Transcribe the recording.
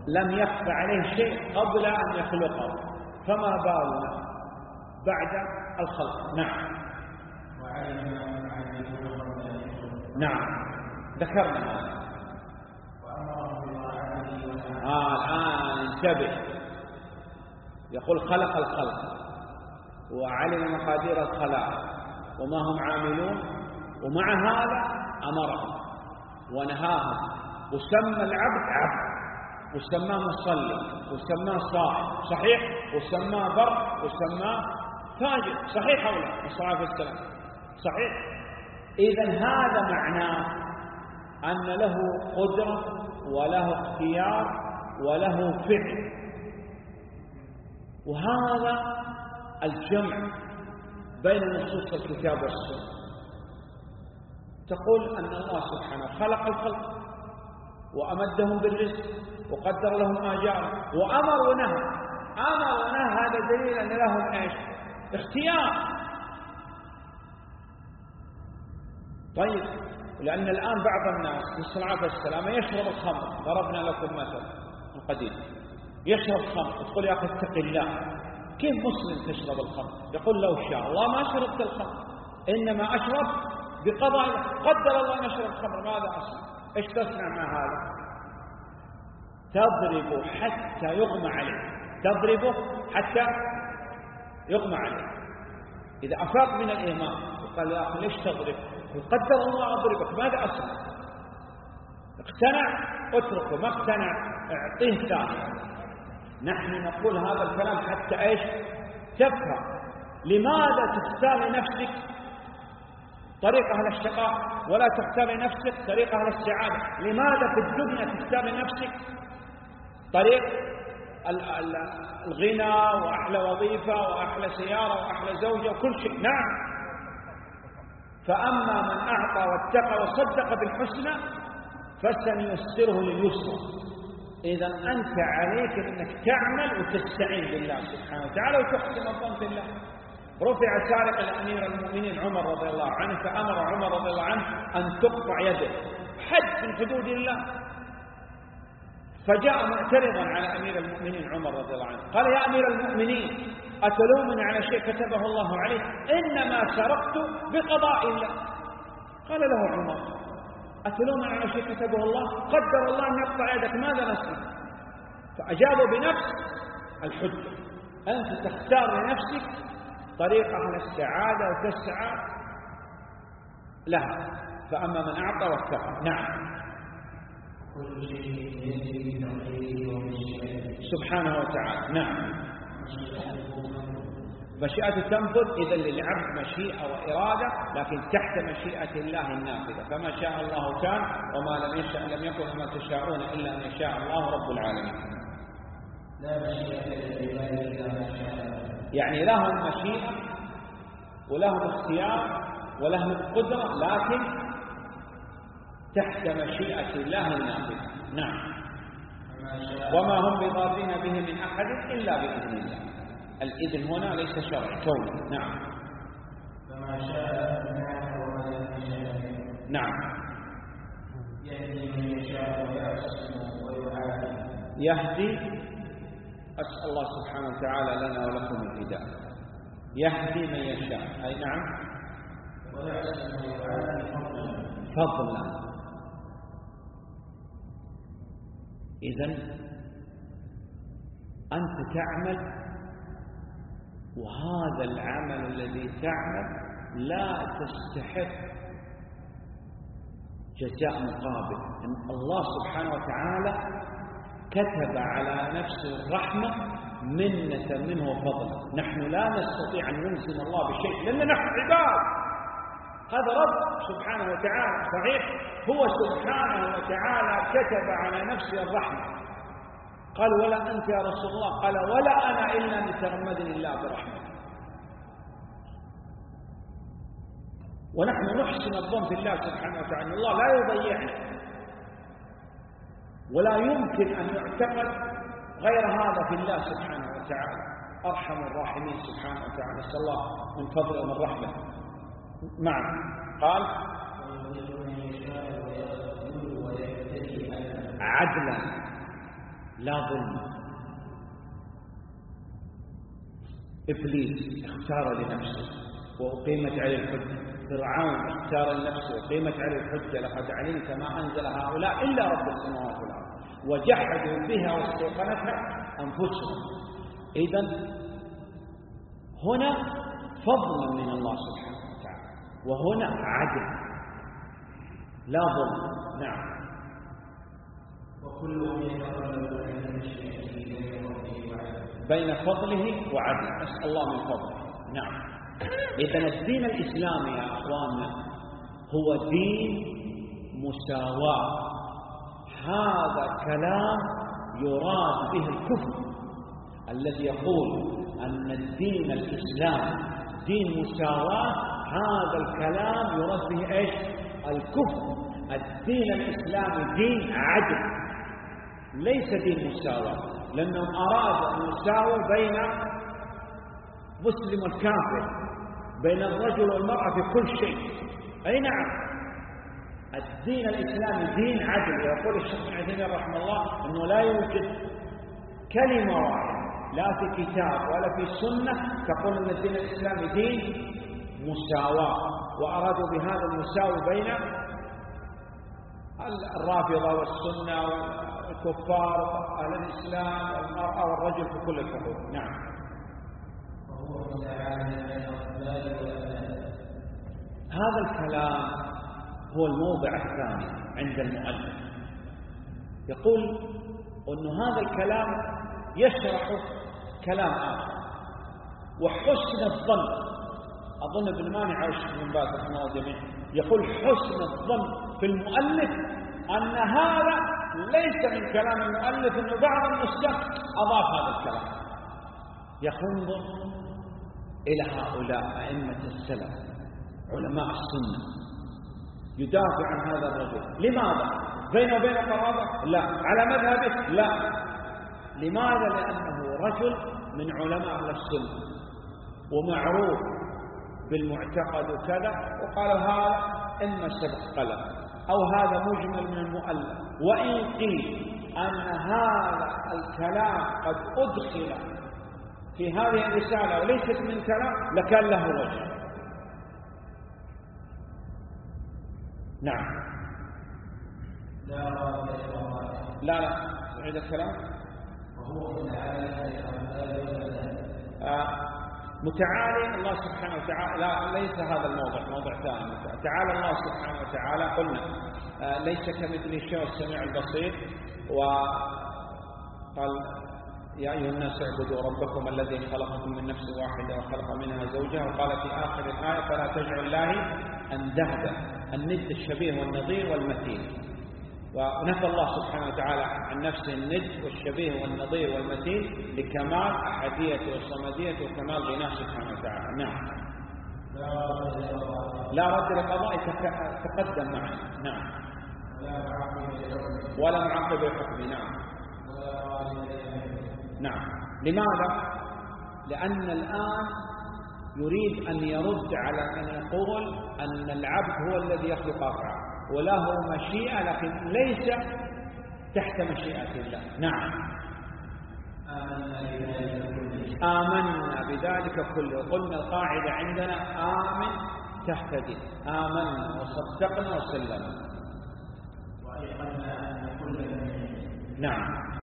لم يخفى عليه شيء قبل أن يخلقه، فما بالنا بعد الخلق. نعم. نعم ذكرنا هذا. الآن انتبه، يقول خلق الخلق وعلم مقادير الخلائق وما هم عاملون، ومع هذا أمرهم ونهاهم، وسمى العبد عبد، وسماه مصلي، وسماه صائم، صحيح، وسماه بر، وسماه فاجر، صحيح أو لا؟ الصلاة والسلام، صحيح. إذن هذا معناه أن له قدرة وله اختيار وله فعل، وهذا الجمع بين نصوص الكتاب والسنة. تقول أن الله سبحانه خلق الخلق وأمدهم بالرزق وقدر لهم آجارا وأمر ونهى. أمر ونهى هذا دليل أن لهم إيش؟ اختيار. طيب، لأن الآن بعض الناس بالصلاة والسلام يشرب الخمر، ضربنا لكم مثل قديم، يشرب خمر، تقول يا أخي اتق الله، كيف مسلم تشرب الخمر؟ يقول لو شاء الله ما شربت الخمر، إنما أشرب بقضاء، قدر الله أن أشرب الخمر، ماذا أصنع؟ إيش تصنع مع هذا؟ تضربه حتى يغمى عليه، تضربه حتى يغمى عليه. إذا أفاق من الإيمان وقال يا أخي ليش تضرب؟ قدر الله أضربك، ماذا أصنع؟ اقتنع اتركه، ما اقتنع اعطيه ثاني. نحن نقول هذا الكلام حتى ايش؟ تفهم. لماذا تختار لنفسك طريق أهل الشقاء ولا تختار لنفسك طريق أهل السعادة؟ لماذا في الدنيا تختار لنفسك طريق الغنى وأحلى وظيفة وأحلى سيارة وأحلى زوجة وكل شيء؟ نعم. فأما من أعطى واتقى وصدق بالحسنى فسنيسره لليسرى. إذا أنت عليك أنك تعمل وتستعين بالله سبحانه وتعالى وتحسن الظن بالله. رفع سارق لأمير المؤمنين عمر رضي الله عنه، فأمر عمر رضي الله عنه أن تقطع يده، حد من حدود الله. فجاء معترضا على أمير المؤمنين عمر رضي الله عنه، قال يا أمير المؤمنين أتلومني على شيء كتبه الله عليه؟ إنما سرقت بقضاء الله. قال له عمر أتلومني على شيء كتبه الله؟ قدر الله أن يقطع يدك، ماذا نصنع؟ فأجابوا بنفس الحجة، أنت تختار لنفسك طريق أهل السعادة وتسعى لها. فأما من أعطى واتقى. نعم. سبحانه وتعالى. نعم. مشيئة تنفذ، إذا للعبد مشيئة وإرادة، لكن تحت مشيئة الله النافذة. فما شاء الله كان وما لم يشاء لم يكن وما تشاءون إلا أن يشاء الله رب العالمين. لا مشيئة للعباد إلا ما شاء. يعني لهم مشيئة ولهم اختيار ولهم قدرة، لكن تحت مشيئة الله النافذة. نعم. وما هم بضارين به من أحد إلا بإذن الله. الإذن هنا ليس شرعي، كوني. نعم. فما شاء وما لم يشاء. نعم. يهدي من يشاء ويعصم ويعافي. يهدي، أسأل الله سبحانه وتعالى لنا ولكم الهداية. يهدي من يشاء، أي نعم. ويعصم ويعافي فضلا. إذن أنت تعمل، وهذا العمل الذي تعمل لا تستحق جزاء مقابل. إن الله سبحانه وتعالى كتب على نفسه الرحمة منة منه وفضلا. نحن لا نستطيع أن نلزم الله بشيء لأن نحن عباد، هذا رب سبحانه وتعالى. صحيح، هو سبحانه وتعالى كتب على نفسه الرحمة. قال ولا أنت يا رسول الله؟ قال ولا أنا إلا متغمدني الله برحمته. ونحن نحسن الظن بالله سبحانه وتعالى، الله لا يضيعنا ولا يمكن أن يعتقد غير هذا في الله سبحانه وتعالى، أرحم الراحمين سبحانه وتعالى. نسأل الله من فضله ومن رحمته. معنا قال عدلا، لا ظلم. إبليس اختار لنفسه وأقيمت عليه الحجة، فرعون اختار لنفسه وأقيمت عليه الحجة، لقد علمت ما أنزل هؤلاء إلا رب السماوات والأرض، وجحدوا بها واستيقنتها أنفسهم. إذن هنا فضل من الله سبحانه وتعالى، وهنا عدل لا ظلم. نعم. وكلهم يتقلب بين فضله وعدله، نسأل الله من فضله. نعم. إذن الدين الإسلامي يا أخواننا هو دين مساواة. هذا كلام يراد به الكفر الذي يقول أن الدين الإسلامي دين مساواة، هذا الكلام يراد به إيش؟ الكفر. الدين الإسلامي دين عدل ليس دين مساواة، لأنهم أرادوا أن يساووا بين مسلم والكافر، بين الرجل والمرأة في كل شيء. أي نعم، الدين الإسلامي دين عدل. ويقول الشيخ ابن عثيمين رحمه الله أنه لا يوجد كلمة واحدة لا في كتاب ولا في سنة تقول أن الدين الإسلامي دين مساواة، وأرادوا بهذا المساواة بين الرافضة والسنة والكفار وأهل الإسلام والمرأة والرجل في كل الحقوق. نعم. هذا الكلام هو الموضع الثاني عند المؤلف، يقول أن هذا الكلام يشرح كلام آخر، وحسن الظن. أظن ابن مانع أو الشيخ بن باز رحمه الله جميعا يقول حسن الظن في المؤلف أن هذا ليس من كلام المؤلف، أنه بعض النسخ أضاف هذا الكلام. ينظر إلى هؤلاء أئمة السلف علماء السنة يدافع عن هذا الرجل. لماذا؟ بينه وبين قرابة؟ لا. على مذهبه؟ لا. لماذا؟ لأنه رجل من علماء أهل السنة ومعروف بالمعتقد وكذا، وقالوا هذا إما سبق قلم أو هذا مجمل من المؤلف. وإن قيل أن هذا الكلام قد أدخل في هذه الرسالة وليست من كلام لكان له وجه. نعم. لا أعيد الكلام. متعالي الله سبحانه وتعالى. لا، ليس هذا الموضع، موضع ثاني. تعالى الله سبحانه وتعالى، قلنا ليس كمثله شيء السميع البصير. وقال يا أيها الناس اعبدوا ربكم الذي خلقكم من نفس واحدة وخلق منها زوجها. وقال في آخر الآية فلا تجعلوا الله أندادا، الند الشبيه والنظير والمثيل. ونفى الله سبحانه وتعالى عن نفسه الند والشبيه والنظير والمثيل لكمال أحديته وصمديته وكمال غناه سبحانه وتعالى. نعم. لا رد لقضاء تقدم معنا. نعم. ولا معقب لحكمه. نعم. نعم. لماذا؟ لأن الآن يريد أن يرد على أن يقول أن العبد هو الذي يخلق أفعاله وله مشيئة، لكن ليس تحت مشيئة الله. نعم. آمنا بذلك كله. قلنا القاعدة عندنا آمن تهتدي، آمنا وصدقنا وسلمنا. نعم.